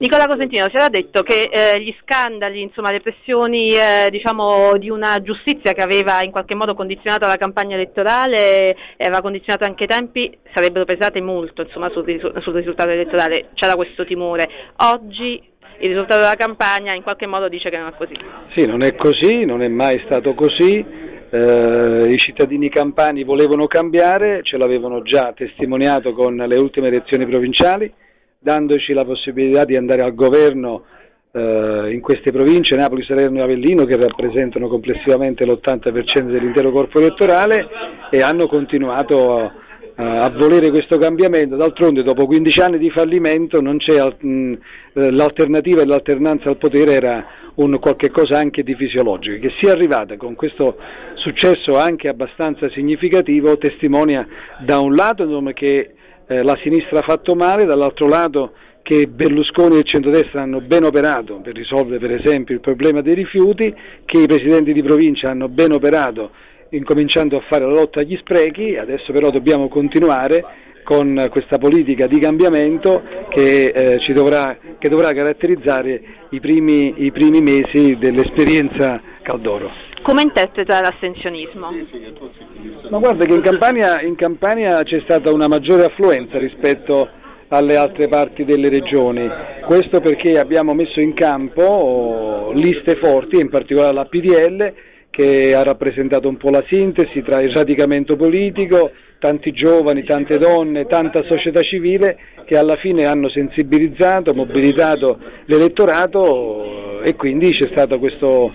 Nicola Cosentino, si era detto che gli scandali, insomma le pressioni diciamo di una giustizia che aveva in qualche modo condizionato la campagna elettorale e aveva condizionato anche i tempi, sarebbero pesate molto insomma, sul risultato elettorale, c'era questo timore. Oggi il risultato della campagna in qualche modo dice che non è così. Sì, non è così, non è mai stato così. I cittadini campani volevano cambiare, ce l'avevano già testimoniato con le ultime elezioni provinciali, dandoci la possibilità di andare al governo in queste province, Napoli, Salerno e Avellino, che rappresentano complessivamente l'80% dell'intero corpo elettorale, e hanno continuato a volere questo cambiamento. D'altronde dopo 15 anni di fallimento non c'è l'alternativa, e l'alternanza al potere era un qualche cosa anche di fisiologico. Che sia arrivata con questo successo anche abbastanza significativo testimonia da un lato che la sinistra ha fatto male, dall'altro lato che Berlusconi e il centrodestra hanno ben operato per risolvere per esempio il problema dei rifiuti, che i presidenti di provincia hanno ben operato incominciando a fare la lotta agli sprechi. Adesso però dobbiamo continuare con questa politica di cambiamento che dovrà caratterizzare i primi mesi dell'esperienza Caldoro. Come interpreta l'astensionismo? Ma guarda che in Campania c'è stata una maggiore affluenza rispetto alle altre parti delle regioni, questo perché abbiamo messo in campo liste forti, in particolare la PDL, che ha rappresentato un po' la sintesi tra il radicamento politico, tanti giovani, tante donne, tanta società civile che alla fine hanno sensibilizzato, mobilitato l'elettorato, e quindi c'è stato questo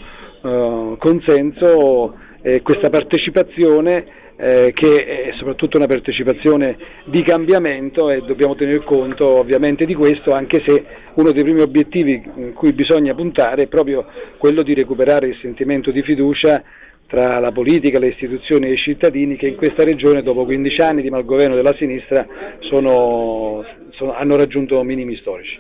consenso e questa partecipazione che è soprattutto una partecipazione di cambiamento, e dobbiamo tener conto ovviamente di questo, anche se uno dei primi obiettivi in cui bisogna puntare è proprio quello di recuperare il sentimento di fiducia tra la politica, le istituzioni e i cittadini, che in questa regione dopo 15 anni di malgoverno della sinistra hanno raggiunto minimi storici.